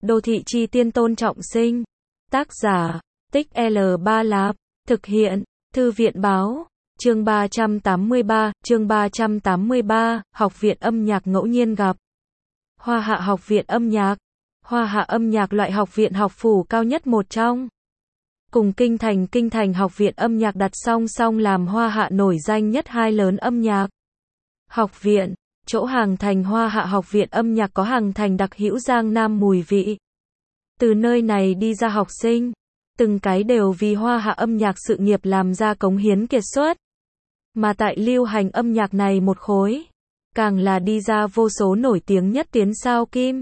Đô thị chi tiên Tôn Trọng Sinh. Tác giả, Tích L3 Lạp. Thực hiện, Thư viện Báo. Chương 383, Học viện âm nhạc ngẫu nhiên gặp. Hoa Hạ Học viện âm nhạc. Hoa Hạ âm nhạc loại học viện học phủ cao nhất một trong. Cùng Kinh Thành Học viện âm nhạc đặt song song làm Hoa Hạ nổi danh nhất hai lớn âm nhạc. Học viện, chỗ Hàng Thành Hoa Hạ Học viện âm nhạc có Hàng Thành đặc hữu Giang Nam mùi vị. Từ nơi này đi ra học sinh, từng cái đều vì Hoa Hạ âm nhạc sự nghiệp làm ra cống hiến kiệt xuất. Mà tại lưu hành âm nhạc này một khối, càng là đi ra vô số nổi tiếng nhất tiến sao kim.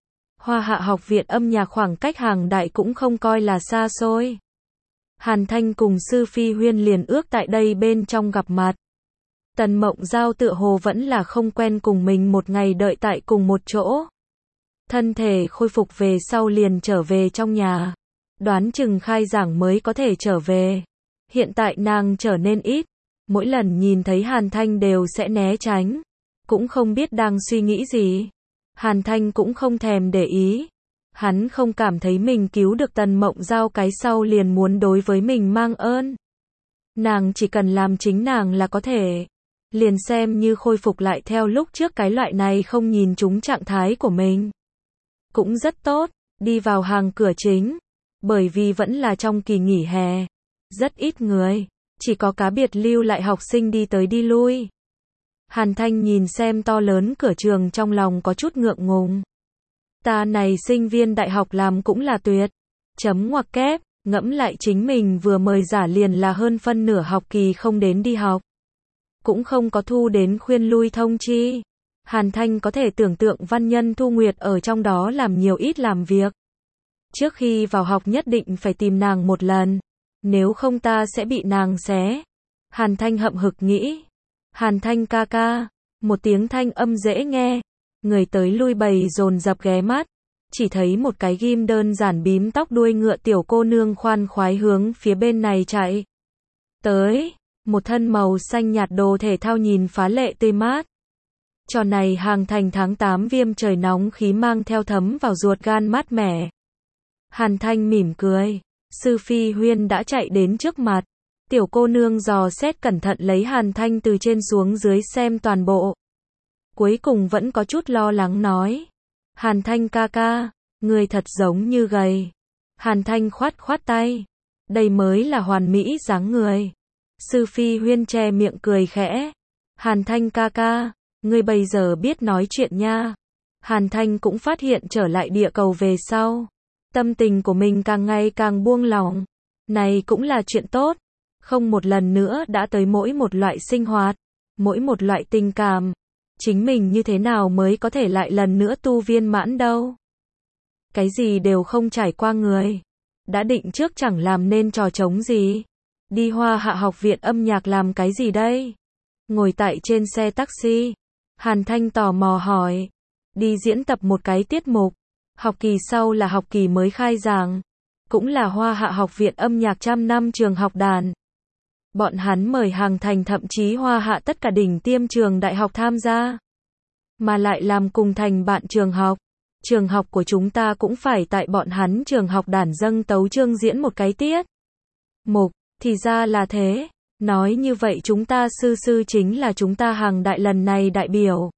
Hoa Hạ Học viện âm nhạc khoảng cách Hàng Đại cũng không coi là xa xôi. Hàn Thanh cùng Sư Phi Huyên liền ước tại đây bên trong gặp mặt. Tần Mộng Giao tựa hồ vẫn là không quen cùng mình một ngày đợi tại cùng một chỗ. Thân thể khôi phục về sau liền trở về trong nhà. Đoán chừng khai giảng mới có thể trở về. Hiện tại nàng trở nên ít. Mỗi lần nhìn thấy Hàn Thanh đều sẽ né tránh. Cũng không biết đang suy nghĩ gì. Hàn Thanh cũng không thèm để ý. Hắn không cảm thấy mình cứu được Tần Mộng Giao cái sau liền muốn đối với mình mang ơn. Nàng chỉ cần làm chính nàng là có thể. Liền xem như khôi phục lại theo lúc trước cái loại này không nhìn trúng trạng thái của mình. Cũng rất tốt, đi vào hàng cửa chính. Bởi vì vẫn là trong kỳ nghỉ hè. Rất ít người, chỉ có cá biệt lưu lại học sinh đi tới đi lui. Hàn Thanh nhìn xem to lớn cửa trường trong lòng có chút ngượng ngùng. Ta này sinh viên đại học làm cũng là tuyệt. Chấm ngoặc kép, ngẫm lại chính mình vừa mời giả liền là hơn phân nửa học kỳ không đến đi học. Cũng không có thu đến khuyên lui thông chi. Hàn Thanh có thể tưởng tượng văn nhân Thu Nguyệt ở trong đó làm nhiều ít làm việc. Trước khi vào học nhất định phải tìm nàng một lần. Nếu không ta sẽ bị nàng xé. Hàn Thanh hậm hực nghĩ. Hàn Thanh ca ca. Một tiếng thanh âm dễ nghe. Người tới lui bầy dồn dập ghé mắt. Chỉ thấy một cái ghim đơn giản bím tóc đuôi ngựa tiểu cô nương khoan khoái hướng phía bên này chạy. Tới. Một thân màu xanh nhạt đồ thể thao nhìn phá lệ tươi mát. Trò này Hàng Thành tháng 8 viêm trời nóng khí mang theo thấm vào ruột gan mát mẻ. Hàn Thanh mỉm cười. Sư Phi Huyên đã chạy đến trước mặt. Tiểu cô nương dò xét cẩn thận lấy Hàn Thanh từ trên xuống dưới xem toàn bộ. Cuối cùng vẫn có chút lo lắng nói. Hàn Thanh ca ca, người thật giống như gầy. Hàn Thanh khoát tay. Đây mới là hoàn mỹ dáng người. Sư Phi Huyên che miệng cười khẽ. Hàn Thanh ca ca, ngươi bây giờ biết nói chuyện nha. Hàn Thanh cũng phát hiện trở lại địa cầu về sau. Tâm tình của mình càng ngày càng buông lỏng. Này cũng là chuyện tốt. Không một lần nữa đã tới mỗi một loại sinh hoạt. Mỗi một loại tình cảm. Chính mình như thế nào mới có thể lại lần nữa tu viên mãn đâu. Cái gì đều không trải qua người. Đã định trước chẳng làm nên trò trống gì. Đi Hoa Hạ Học viện âm nhạc làm cái gì đây? Ngồi tại trên xe taxi. Hàn Thanh tò mò hỏi. Đi diễn tập một cái tiết mục. Học kỳ sau là học kỳ mới khai giảng. Cũng là Hoa Hạ Học viện âm nhạc trăm năm trường học đàn. Bọn hắn mời Hàng Thành thậm chí Hoa Hạ tất cả đỉnh tiêm trường đại học tham gia. Mà lại làm cùng thành bạn trường học. Trường học của chúng ta cũng phải tại bọn hắn trường học đàn dâng tấu chương diễn một cái tiết mục. Thì ra là thế. Nói như vậy chúng ta sư chính là chúng ta Hàng Đại lần này đại biểu.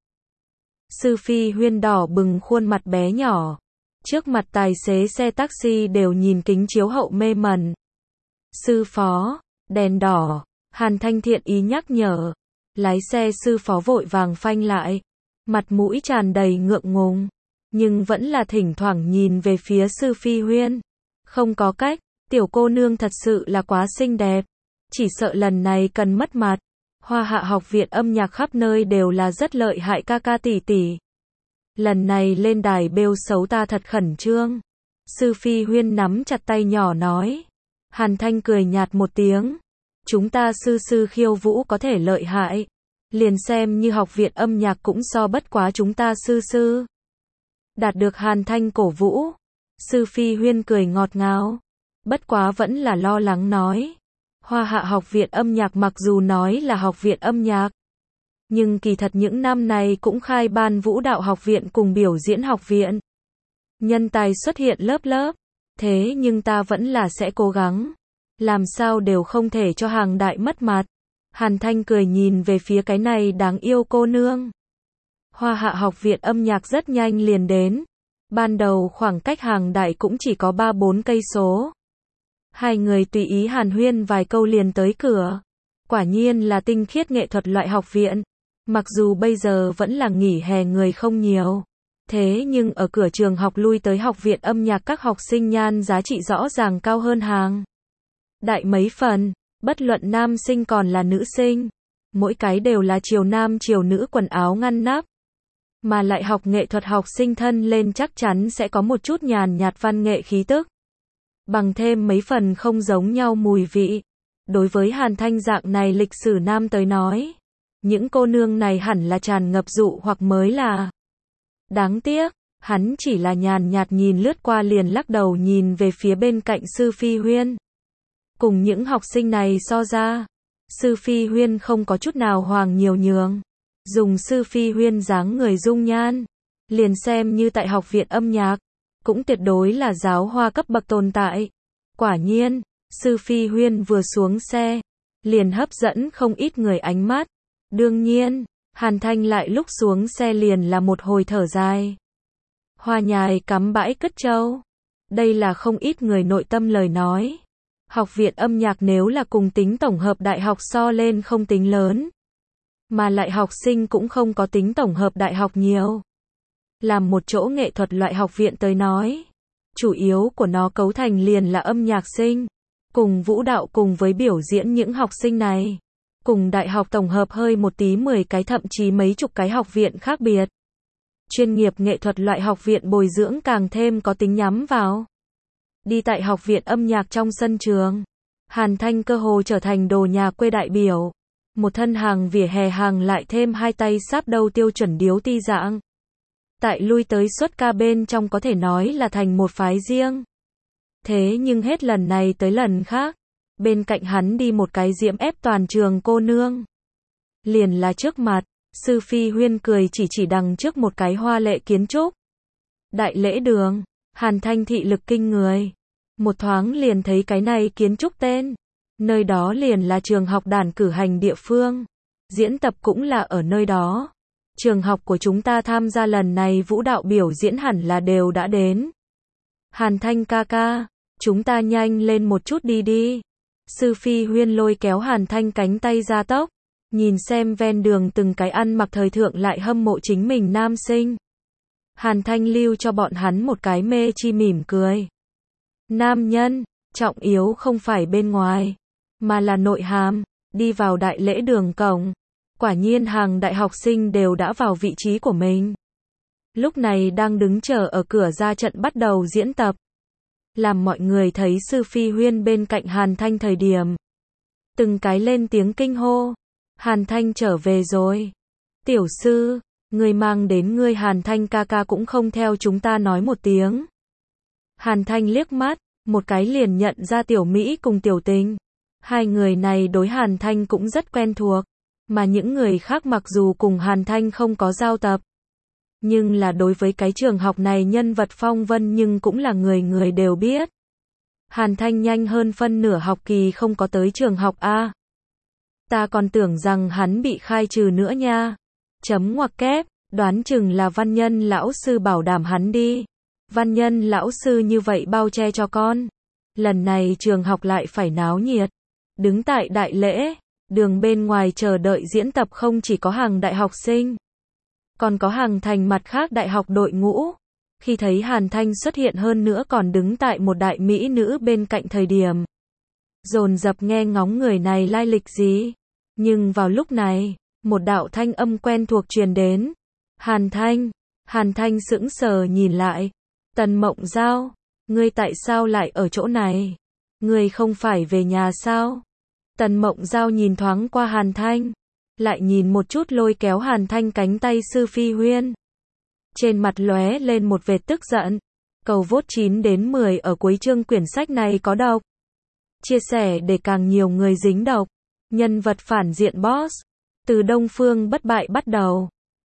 Sư Phi Huyên đỏ bừng khuôn mặt bé nhỏ. Trước mặt tài xế xe taxi đều nhìn kính chiếu hậu mê mẩn. Sư phó, đèn đỏ. Hàn Thanh thiện ý nhắc nhở. Lái xe sư phó vội vàng phanh lại. Mặt mũi tràn đầy ngượng ngùng. Nhưng vẫn là thỉnh thoảng nhìn về phía Sư Phi Huyên. Không có cách. Tiểu cô nương thật sự là quá xinh đẹp. Chỉ sợ lần này cần mất mặt. Hoa Hạ Học viện âm nhạc khắp nơi đều là rất lợi hại ca ca tỷ tỷ. Lần này lên đài bêu xấu ta thật khẩn trương. Sư Phi Huyên nắm chặt tay nhỏ nói. Hàn Thanh cười nhạt một tiếng. Chúng ta sư khiêu vũ có thể lợi hại. Liền xem như học viện âm nhạc cũng so bất quá chúng ta sư. Đạt được Hàn Thanh cổ vũ. Sư Phi Huyên cười ngọt ngào. Bất quá vẫn là lo lắng nói. Hoa Hạ Học viện âm nhạc mặc dù nói là học viện âm nhạc. Nhưng kỳ thật những năm này cũng khai ban vũ đạo học viện cùng biểu diễn học viện. nhân tài xuất hiện lớp lớp. Thế nhưng ta vẫn là sẽ cố gắng. Làm sao đều không thể cho Hàng Đại mất mặt. Hàn Thanh cười nhìn về phía cái này đáng yêu cô nương. Hoa Hạ học viện âm nhạc rất nhanh liền đến. Ban đầu khoảng cách Hàng Đại cũng chỉ có 3-4 cây số. Hai người tùy ý hàn huyên vài câu liền tới cửa. Quả nhiên là tinh khiết nghệ thuật loại học viện. Mặc dù bây giờ vẫn là nghỉ hè người không nhiều. Thế nhưng ở cửa trường học lui tới học viện âm nhạc các học sinh nhan giá trị rõ ràng cao hơn Hàng Đại mấy phần. Bất luận nam sinh còn là nữ sinh. Mỗi cái đều là chiều nam chiều nữ quần áo ngăn nắp. Mà lại học nghệ thuật học sinh thân lên chắc chắn sẽ có một chút nhàn nhạt văn nghệ khí tức. Bằng thêm mấy phần không giống nhau mùi vị. Đối với Hàn Thanh dạng này lịch sử nam tới nói, những cô nương này hẳn là tràn ngập dụ hoặc mới là. Đáng tiếc, hắn chỉ là nhàn nhạt nhìn lướt qua liền lắc đầu nhìn về phía bên cạnh Sư Phi Huyên. Cùng những học sinh này so ra, Sư Phi Huyên không có chút nào hoàng nhiều nhường. Dùng Sư Phi Huyên dáng người dung nhan, liền xem như tại học viện âm nhạc, cũng tuyệt đối là giáo hoa cấp bậc tồn tại. Quả nhiên, Sư Phi Huyên vừa xuống xe, liền hấp dẫn không ít người ánh mắt. Đương nhiên, Hàn Thanh lại lúc xuống xe liền là một hồi thở dài. Hoa nhài cắm bãi cất trâu. Đây là không ít người nội tâm lời nói. Học viện âm nhạc nếu là cùng tính tổng hợp đại học so lên không tính lớn. Mà lại học sinh cũng không có tính tổng hợp đại học nhiều. Làm một chỗ nghệ thuật loại học viện tới nói. Chủ yếu của nó cấu thành liền là âm nhạc sinh. Cùng vũ đạo cùng với biểu diễn những học sinh này. Cùng đại học tổng hợp hơi một tí 10 cái thậm chí mấy chục cái học viện khác biệt. Chuyên nghiệp nghệ thuật loại học viện bồi dưỡng càng thêm có tính nhắm vào. Đi tại học viện âm nhạc trong sân trường. Hàn Thanh cơ hồ trở thành đồ nhà quê đại biểu. Một thân hàng vỉa hè hàng lại thêm hai tay sáp đầu tiêu chuẩn điếu ti dạng. Tại lui tới xuất ca bên trong có thể nói là thành một phái riêng. Thế nhưng hết lần này tới lần khác. Bên cạnh hắn đi một cái diễm ép toàn trường cô nương. Liền là trước mặt, Sư Phi Huyên cười chỉ đằng trước một cái hoa lệ kiến trúc. Đại lễ đường, Hàn Thanh thị lực kinh người. Một thoáng liền thấy cái này kiến trúc tên. Nơi đó liền là trường học đàn cử hành địa phương. Diễn tập cũng là ở nơi đó. Trường học của chúng ta tham gia lần này vũ đạo biểu diễn hẳn là đều đã đến. Hàn Thanh ca ca, chúng ta nhanh lên một chút đi. Sư Phi Huyên lôi kéo Hàn Thanh cánh tay ra tốc. Nhìn xem ven đường từng cái ăn mặc thời thượng lại hâm mộ chính mình nam sinh. Hàn Thanh lưu cho bọn hắn một cái mê chi mỉm cười. Nam nhân, trọng yếu không phải bên ngoài, mà là nội hàm. Đi vào đại lễ đường cổng. Quả nhiên hàng đại học sinh đều đã vào vị trí của mình. Lúc này đang đứng chờ ở cửa ra trận bắt đầu diễn tập. Làm mọi người thấy Sư Phi Huyên bên cạnh Hàn Thanh thời điểm. Từng cái lên tiếng kinh hô. Hàn Thanh trở về rồi. Tiểu sư, người mang đến ngươi Hàn Thanh ca ca cũng không theo chúng ta nói một tiếng. Hàn Thanh liếc mắt, một cái liền nhận ra Tiểu Mỹ cùng Tiểu Tình. Hai người này đối Hàn Thanh cũng rất quen thuộc. Mà những người khác mặc dù cùng Hàn Thanh không có giao tập. Nhưng là đối với cái trường học này nhân vật phong vân nhưng cũng là người đều biết. Hàn Thanh nhanh hơn phân nửa học kỳ không có tới trường học A. Ta còn tưởng rằng hắn bị khai trừ nữa nha. Chấm ngoặc kép, đoán chừng là văn nhân lão sư bảo đảm hắn đi. Văn nhân lão sư như vậy bao che cho con. Lần này trường học lại phải náo nhiệt. Đứng tại đại lễ, đường bên ngoài chờ đợi diễn tập không chỉ có hàng đại học sinh. Còn có hàng thành mặt khác đại học đội ngũ. Khi thấy Hàn Thanh xuất hiện hơn nữa còn đứng tại một đại mỹ nữ bên cạnh thời điểm. Dồn dập nghe ngóng người này lai lịch gì. Nhưng vào lúc này, một đạo thanh âm quen thuộc truyền đến. Hàn Thanh sững sờ nhìn lại. Tần Mộng Giao, ngươi tại sao lại ở chỗ này? Ngươi không phải về nhà sao? Tần Mộng Giao nhìn thoáng qua Hàn Thanh. Lại nhìn một chút lôi kéo Hàn Thanh cánh tay Sư Phi Huyên. Trên mặt lóe lên một vệt tức giận. Cầu vote 9 đến 10 ở cuối chương quyển sách này có độc. Chia sẻ để càng nhiều người dính độc. Nhân vật phản diện boss. Từ Đông Phương bất bại bắt đầu.